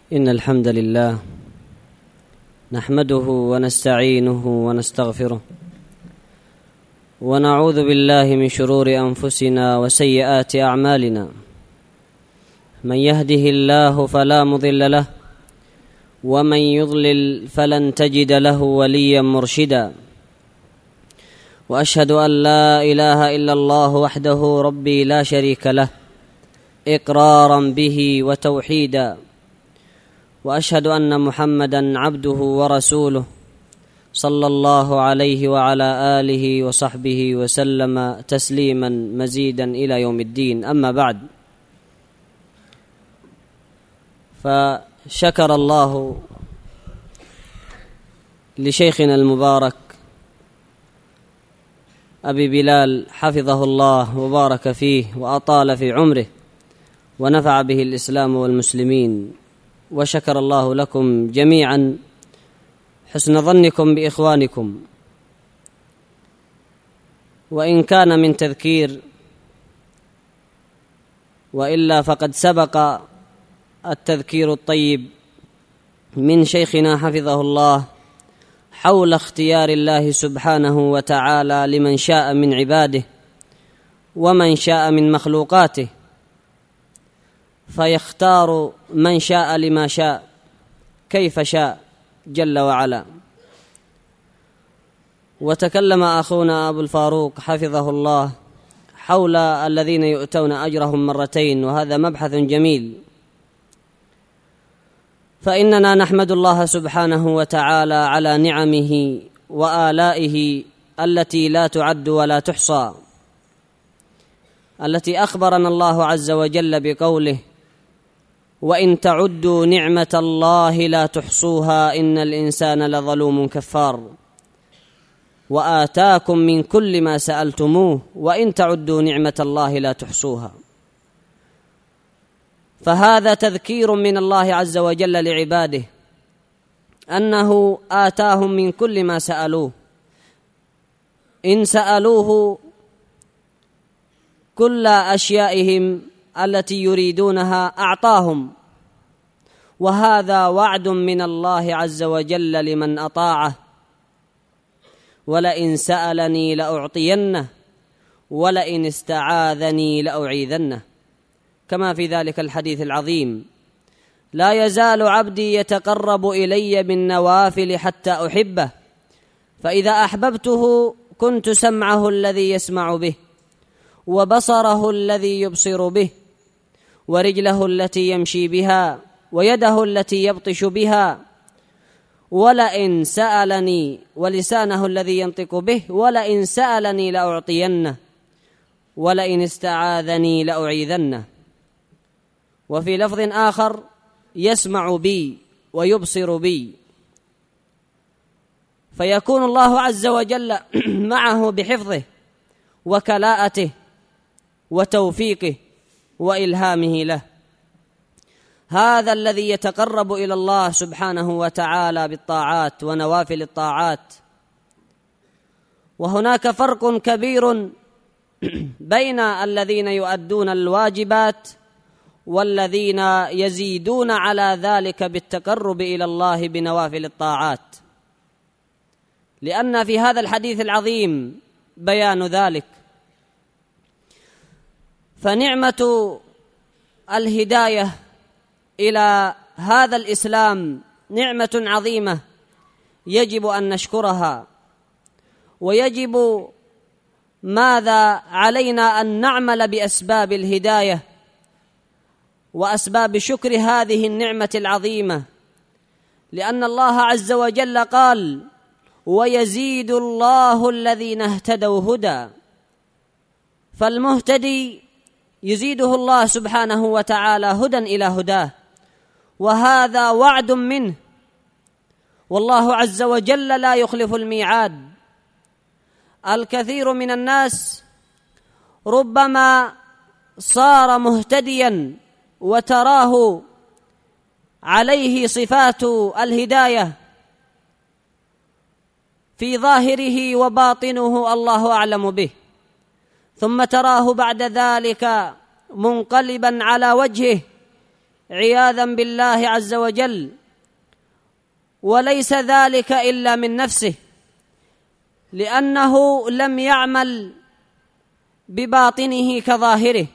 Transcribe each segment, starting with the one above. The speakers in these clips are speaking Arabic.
إن الحمد لله نحمده ونستعينه ونستغفره ونعوذ بالله من شرور أنفسنا وسيئات أعمالنا. من يهده الله فلا مضل له ومن يضلل فلن تجد له وليا مرشدا. وأشهد أن لا إله إلا الله وحده ربي لا شريك له إقرارا به وتوحيدا. وأشهد أن محمدا عبده ورسوله صلى الله عليه وعلى آله وصحبه وسلم تسليما مزيدا إلى يوم الدين. أما بعد، فشكر الله لشيخنا المبارك أبي بلال حفظه الله وبارك فيه وأطال في عمره ونفع به الإسلام والمسلمين، وشكر الله لكم جميعا حسن ظنكم بإخوانكم. وإن كان من تذكير وإلا فقد سبق التذكير الطيب من شيخنا حفظه الله حول اختيار الله سبحانه وتعالى لمن شاء من عباده ومن شاء من مخلوقاته، فيختار من شاء لما شاء كيف شاء جل وعلا. وتكلم أخونا أبو الفاروق حفظه الله حول الذين يؤتون أجرهم مرتين، وهذا مبحث جميل. فإننا نحمد الله سبحانه وتعالى على نعمه وآلائه التي لا تعد ولا تحصى، التي أخبرنا الله عز وجل بقوله: وإن تعدوا نعمة الله لا تحصوها إن الإنسان لظلوم كفار، وآتاكم من كل ما سألتموه وإن تعدوا نعمة الله لا تحصوها. فهذا تذكير من الله عز وجل لعباده أنه آتاهم من كل ما سألوه، إن سألوه كل أشيائهم التي يريدونها أعطاهم، وهذا وعد من الله عز وجل لمن أطاعه: ولئن سألني لأعطينه ولئن استعاذني لأعيذنه، كما في ذلك الحديث العظيم: لا يزال عبدي يتقرب إلي بالنوافل حتى أحبه، فإذا أحببته كنت سمعه الذي يسمع به وبصره الذي يبصر به ورجله التي يمشي بها ويده التي يبطش بها، ولئن سألني، ولسانه الذي ينطق به، ولئن سألني لأعطينه ولئن استعاذني لأعيذنه. وفي لفظ آخر: يسمع بي ويبصر بي. فيكون الله عز وجل معه بحفظه وكلاءته وتوفيقه وإلهامه له. هذا الذي يتقرب إلى الله سبحانه وتعالى بالطاعات ونوافل الطاعات. وهناك فرق كبير بين الذين يؤدون الواجبات والذين يزيدون على ذلك بالتقرب إلى الله بنوافل الطاعات، لأن في هذا الحديث العظيم بيان ذلك. فنعمة الهداية إلى هذا الإسلام نعمة عظيمة يجب أن نشكرها، ويجب ماذا علينا أن نعمل بأسباب الهداية وأسباب شكر هذه النعمة العظيمة، لأن الله عز وجل قال: ويزيد الله الذين اهتدوا هدى. فالمهتدي يزيده الله سبحانه وتعالى هدى إلى هداه، وهذا وعد منه، والله عز وجل لا يخلف الميعاد. الكثير من الناس ربما صار مهتديا وتراه عليه صفات الهداية في ظاهره وباطنه الله أعلم به، ثم تراه بعد ذلك منقلبا على وجهه عياذا بالله عز وجل، وليس ذلك إلا من نفسه، لأنه لم يعمل بباطنه كظاهره.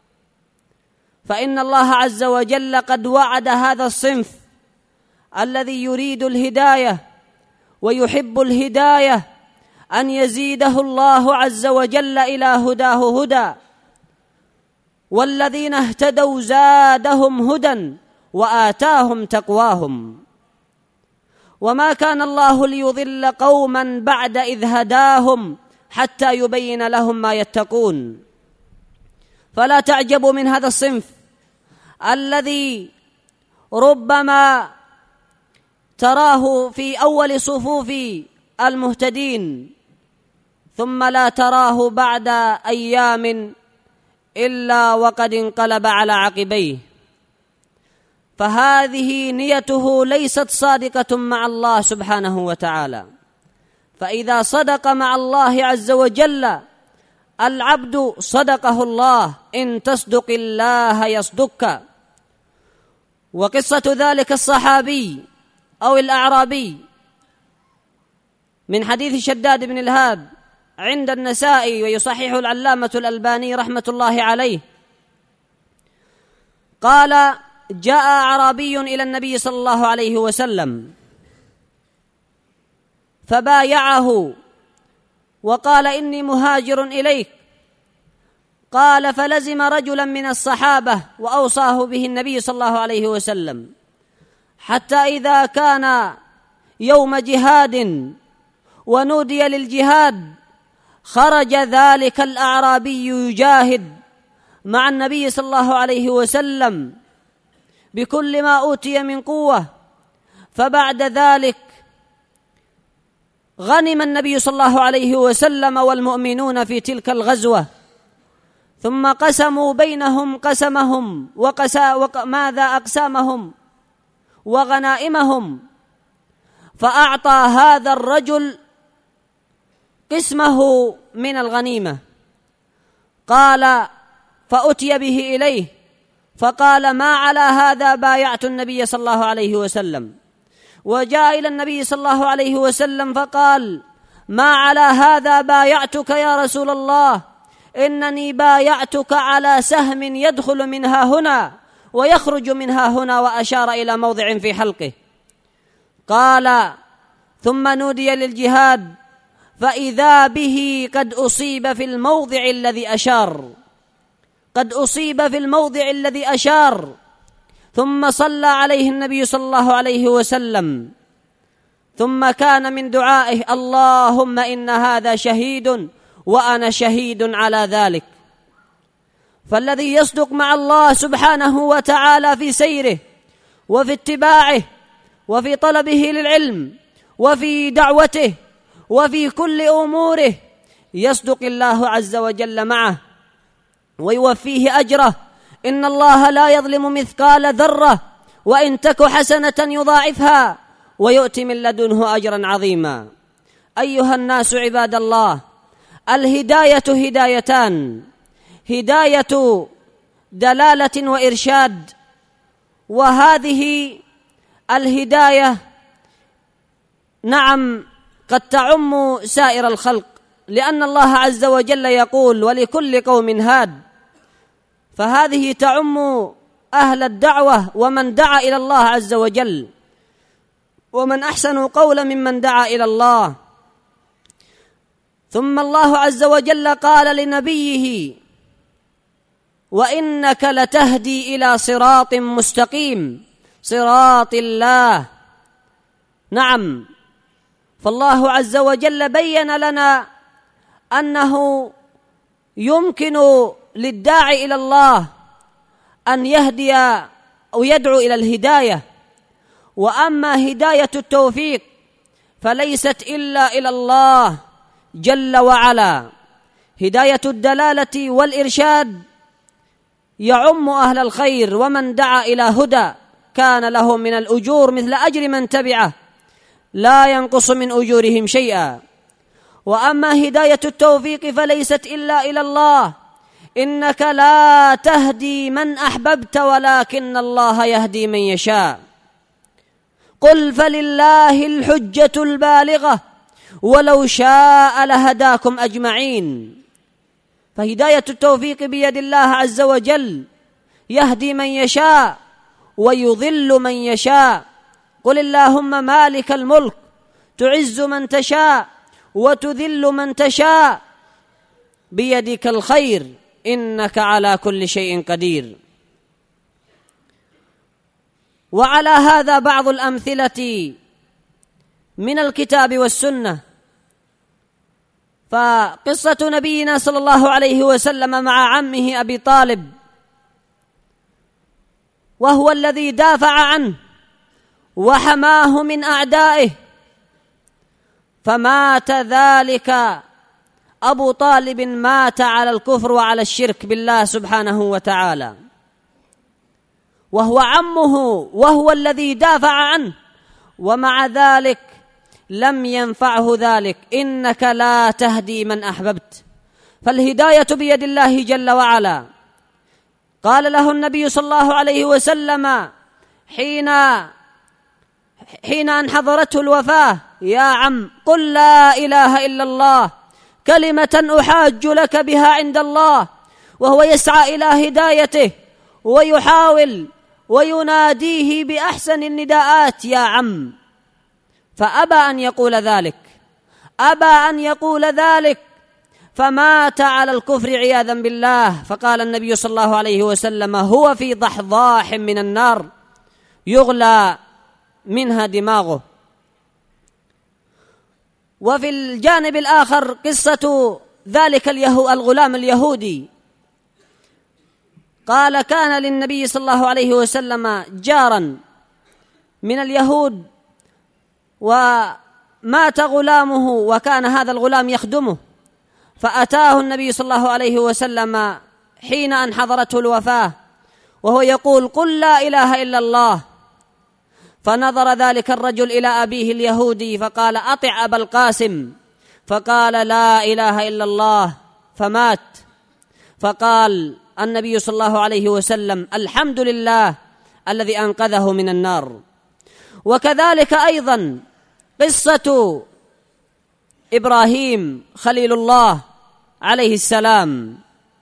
فإن الله عز وجل قد وعد هذا الصنف الذي يريد الهداية ويحب الهداية أن يزيده الله عز وجل إلى هداه هدى، والذين اهتدوا زادهم هدى وآتاهم تقواهم. وما كان الله ليضل قوما بعد إذ هداهم حتى يبين لهم ما يتقون. فلا تعجبوا من هذا الصنف الذي ربما تراه في أول صفوف المهتدين ثم لا تراه بعد أيام إلا وقد انقلب على عقبيه، فهذه نيته ليست صادقة مع الله سبحانه وتعالى. فإذا صدق مع الله عز وجل العبد صدقه الله، إن تصدق الله يصدقك. وقصة ذلك الصحابي أو الأعرابي من حديث شداد بن الهاد عند النسائي ويصحح العلامة الألباني رحمة الله عليه، قال: جاء أعرابي إلى النبي صلى الله عليه وسلم فبايعه وقال: إني مهاجر إليك. قال: فلزم رجلا من الصحابة وأوصاه به النبي صلى الله عليه وسلم، حتى إذا كان يوم جهاد ونودي للجهاد خرج ذلك الأعرابي يجاهد مع النبي صلى الله عليه وسلم بكل ما أوتي من قوة. فبعد ذلك غنم النبي صلى الله عليه وسلم والمؤمنون في تلك الغزوة، ثم قسموا بينهم قسمهم ماذا أقسامهم وغنائمهم، فأعطى هذا الرجل قسمه من الغنيمة. قال: فأتي به إليه فقال: ما على هذا بايعت النبي صلى الله عليه وسلم. وجاء إلى النبي صلى الله عليه وسلم فقال: ما على هذا بايعتك يا رسول الله، إنني بايعتك على سهم يدخل منها هنا ويخرج منها هنا، وأشار إلى موضع في حلقه. قال: ثم نودي للجهاد فإذا به قد أصيب في الموضع الذي أشار، قد أصيب في الموضع الذي أشار. ثم صلى عليه النبي صلى الله عليه وسلم، ثم كان من دعائه: اللهم إن هذا شهيد وأنا شهيد على ذلك. فالذي يصدق مع الله سبحانه وتعالى في سيره وفي اتباعه وفي طلبه للعلم وفي دعوته وفي كل أموره يصدق الله عز وجل معه ويوفيه أجره. إن الله لا يظلم مثقال ذرة وإن تك حسنة يضاعفها ويؤتي من لدنه أجرا عظيما. أيها الناس عباد الله، الهداية هدايتان: هداية دلالة وإرشاد، وهذه الهداية نعم قد تعم سائر الخلق، لأن الله عز وجل يقول: ولكل قوم هاد. فهذه تعم أهل الدعوة ومن دعا إلى الله عز وجل، ومن أحسن قولا ممن دعا إلى الله. ثم الله عز وجل قال لنبيه: وإنك لتهدي إلى صراط مستقيم، صراط الله. نعم، فالله عز وجل بين لنا أنه يمكن للداعي إلى الله أن يهدي أو يدعو إلى الهداية، وأما هداية التوفيق فليست إلا إلى الله جل وعلا. هداية الدلالة والإرشاد يعم أهل الخير، ومن دعا إلى هدى كان له من الأجور مثل أجر من تبعه لا ينقص من أجورهم شيئا. وأما هداية التوفيق فليست إلا إلى الله، إنك لا تهدي من أحببت ولكن الله يهدي من يشاء. قل فلله الحجة البالغة ولو شاء لهداكم أجمعين. فهداية التوفيق بيد الله عز وجل، يهدي من يشاء ويضل من يشاء. قل اللهم مالك الملك تعز من تشاء وتذل من تشاء بيدك الخير إنك على كل شيء قدير. وعلى هذا بعض الأمثلة من الكتاب والسنة. فقصة نبينا صلى الله عليه وسلم مع عمه أبي طالب، وهو الذي دافع عنه وحماه من أعدائه، فمات ذلك أبو طالب مات على الكفر وعلى الشرك بالله سبحانه وتعالى، وهو عمه وهو الذي دافع عنه، ومع ذلك لم ينفعه ذلك. إنك لا تهدي من أحببت، فالهداية بيد الله جل وعلا. قال له النبي صلى الله عليه وسلم حين أن حضرته الوفاة: يا عم قل لا إله إلا الله كلمة أحاج لك بها عند الله. وهو يسعى إلى هدايته ويحاول ويناديه بأحسن النداءات: يا عم. فأبى أن يقول ذلك، أبى أن يقول ذلك، فمات على الكفر عياذا بالله. فقال النبي صلى الله عليه وسلم: هو في ضحضاح من النار يغلى منها دماغه. وفي الجانب الآخر قصة ذلك الغلام اليهودي. قال: كان للنبي صلى الله عليه وسلم جارا من اليهود، ومات غلامه وكان هذا الغلام يخدمه، فأتاه النبي صلى الله عليه وسلم حين أن حضرته الوفاة وهو يقول: قل لا إله إلا الله. فنظر ذلك الرجل إلى أبيه اليهودي فقال: أطع أبا القاسم. فقال: لا إله إلا الله، فمات. فقال النبي صلى الله عليه وسلم: الحمد لله الذي أنقذه من النار. وكذلك أيضا قصة إبراهيم خليل الله عليه السلام،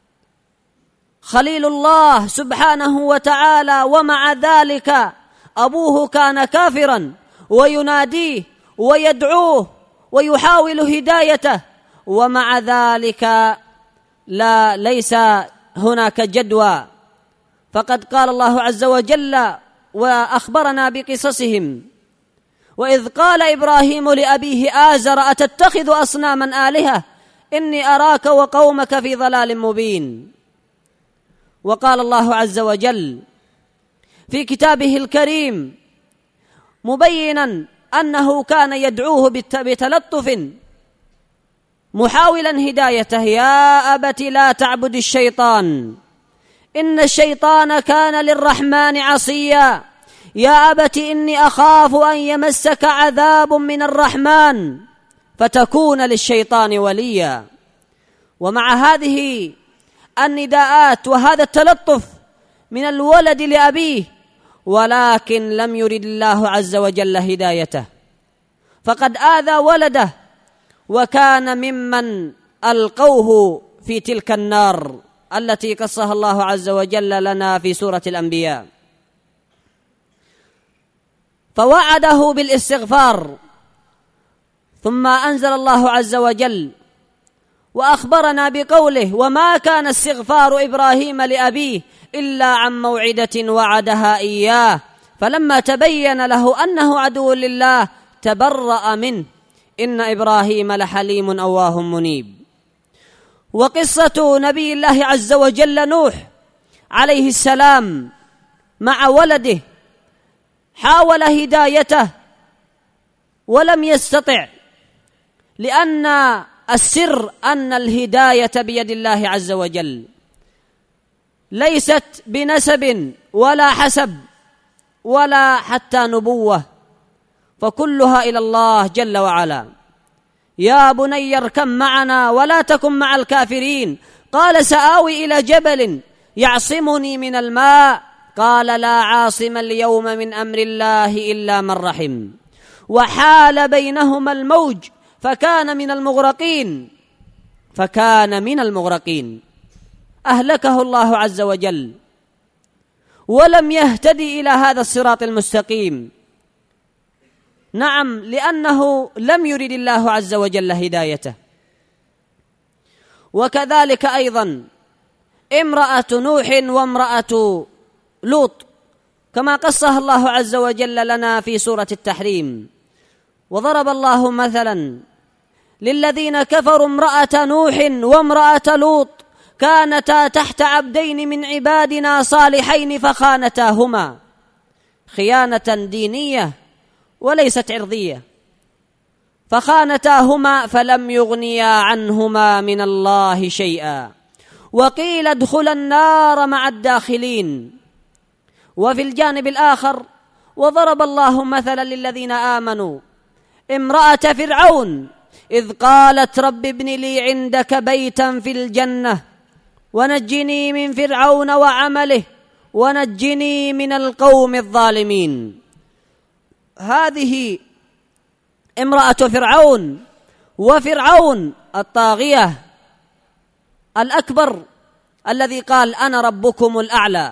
خليل الله سبحانه وتعالى، ومع ذلك أبوه كان كافرا ويناديه ويدعوه ويحاول هدايته، ومع ذلك ليس هناك جدوى. فقد قال الله عز وجل وأخبرنا بقصصهم: وإذ قال إبراهيم لأبيه آزر أتتخذ أصناما آلهة إني أراك وقومك في ضلال مبين. وقال الله عز وجل في كتابه الكريم مبينا أنه كان يدعوه بتلطف محاولا هدايته: يا أبت لا تعبد الشيطان إن الشيطان كان للرحمن عصيا، يا أبت إني أخاف أن يمسك عذاب من الرحمن فتكون للشيطان وليا. ومع هذه النداءات وهذا التلطف من الولد لأبيه، ولكن لم يرد الله عز وجل هدايته، فقد آذى ولده وكان ممن ألقوه في تلك النار التي قصها الله عز وجل لنا في سورة الأنبياء. فوعده بالاستغفار، ثم أنزل الله عز وجل وأخبرنا بقوله: وما كان استغفار إبراهيم لأبيه إلا عن موعدة وعدها إياه فلما تبين له أنه عدو لله تبرأ منه إن إبراهيم لحليم أواه منيب. وقصة نبي الله عز وجل نوح عليه السلام مع ولده، حاول هدايته ولم يستطع، لأن السر أن الهداية بيد الله عز وجل، ليست بنسب ولا حسب ولا حتى نبوة، فكلها إلى الله جل وعلا. يا بني اركب معنا ولا تكن مع الكافرين قال سآوي إلى جبل يعصمني من الماء، قال لا عاصم اليوم من أمر الله إلا من رحم، وحال بينهما الموج فكان من المغرقين أهلكه الله عز وجل، ولم يهتدي إلى هذا الصراط المستقيم. نعم، لأنه لم يرد الله عز وجل هدايته. وكذلك أيضا امرأة نوح وامرأة لوط، كما قصها الله عز وجل لنا في سورة التحريم. وضرب الله مثلا للذين كفروا امرأة نوح وامرأة لوط كانتا تحت عبدين من عبادنا صالحين فخانتاهما خيانة دينية وليست عرضية، فخانتاهما فلم يغنيا عنهما من الله شيئا وقيل ادخلا النار مع الداخلين. وفي الجانب الآخر وضرب الله مثلا للذين آمنوا امرأة فرعون إذ قالت رب ابن لي عندك بيتا في الجنة ونجني من فرعون وعمله ونجني من القوم الظالمين. هذه امرأة فرعون، وفرعون الطاغية الأكبر الذي قال أنا ربكم الأعلى،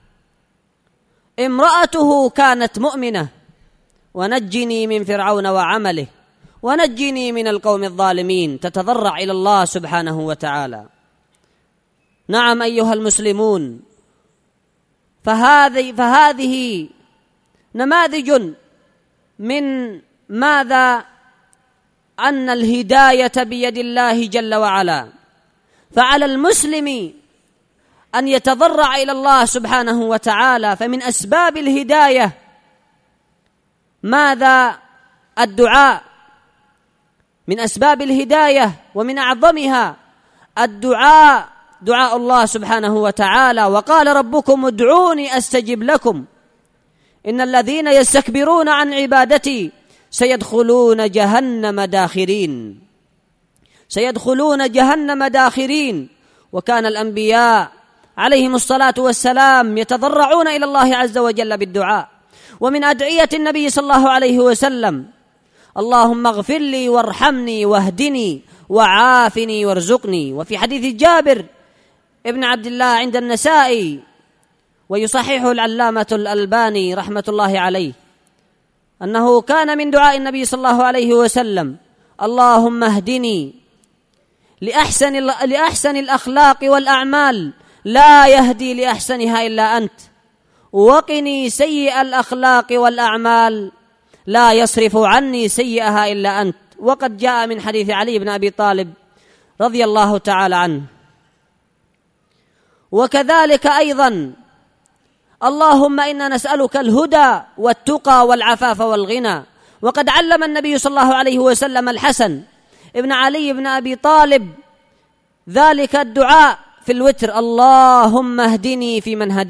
امرأته كانت مؤمنة، ونجني من فرعون وعمله ونجني من القوم الظالمين، تتضرع إلى الله سبحانه وتعالى. نعم أيها المسلمون، فهذه نماذج من ماذا؟ أن الهداية بيد الله جل وعلا، فعلى المسلم أن يتضرع إلى الله سبحانه وتعالى. فمن أسباب الهداية ماذا؟ الدعاء. من أسباب الهداية ومن أعظمها الدعاء، دعاء الله سبحانه وتعالى. وقال ربكم ادعوني أستجب لكم إن الذين يستكبرون عن عبادتي سيدخلون جهنم داخرين. وكان الأنبياء عليهم الصلاة والسلام يتضرعون إلى الله عز وجل بالدعاء. ومن أدعية النبي صلى الله عليه وسلم اللهم اغفر لي وارحمني واهدني وعافني وارزقني. وفي حديث جابر ابن عبد الله عند النسائي ويصححه العلامة الألباني رحمة الله عليه أنه كان من دعاء النبي صلى الله عليه وسلم اللهم اهدني لأحسن الأخلاق والأعمال لا يهدي لأحسنها إلا أنت، وقني سيئ الأخلاق والأعمال لا يصرف عني سيئها إلا أنت. وقد جاء من حديث علي بن أبي طالب رضي الله تعالى عنه. وكذلك أيضا اللهم إنا نسألك الهدى والتقى والعفاف والغنى. وقد علم النبي صلى الله عليه وسلم الحسن ابن علي بن أبي طالب ذلك الدعاء في الوتر اللهم اهدني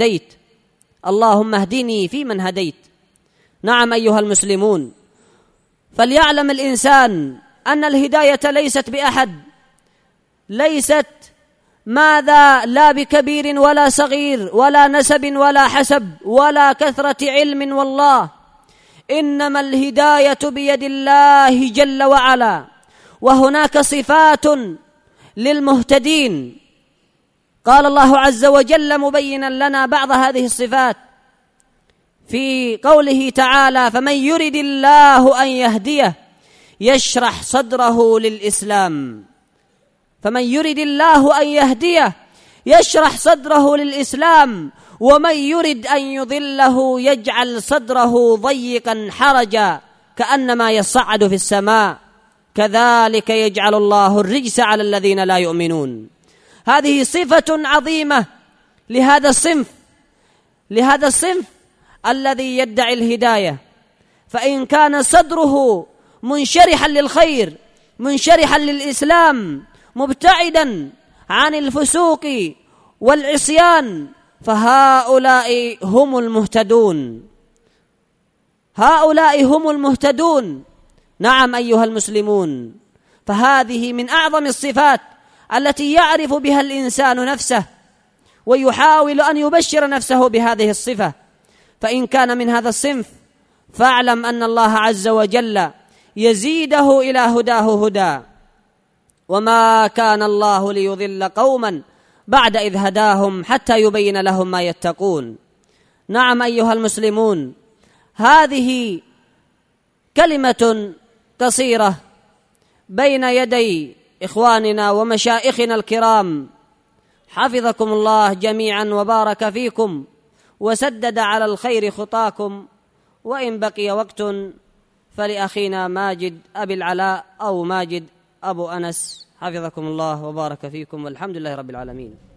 فيمن هديت. نعم أيها المسلمون، فليعلم الإنسان أن الهداية ليست بأحد، ليست ماذا؟ لا بكبير ولا صغير ولا نسب ولا حسب ولا كثرة علم، والله إنما الهداية بيد الله جل وعلا. وهناك صفات للمهتدين قال الله عز وجل مبينا لنا بعض هذه الصفات في قوله تعالى فمن يرد الله أن يهديه يشرح صدره للإسلام. فمن يرد الله أن يهديه يشرح صدره للإسلام، ومن يرد أن يضله يجعل صدره ضيقا حرجا كأنما يصعد في السماء كذلك يجعل الله الرجس على الذين لا يؤمنون. هذه صفة عظيمة لهذا الصنف الذي يدعي الهداية. فإن كان صدره منشرحا للخير منشرحا للإسلام مبتعدا عن الفسوق والعصيان فهؤلاء هم المهتدون. نعم أيها المسلمون، فهذه من أعظم الصفات التي يعرف بها الإنسان نفسه ويحاول أن يبشر نفسه بهذه الصفة. فإن كان من هذا الصنف فاعلم أن الله عز وجل يزيده إلى هداه هدى، وما كان الله ليضل قوما بعد إذ هداهم حتى يبين لهم ما يتقون. نعم أيها المسلمون، هذه كلمة قصيرة بين يدي إخواننا ومشائخنا الكرام، حفظكم الله جميعا وبارك فيكم وسدد على الخير خطاكم. وإن بقي وقت فلأخينا ماجد أبي العلاء أو ماجد أبو أنس، حفظكم الله وبارك فيكم، والحمد لله رب العالمين.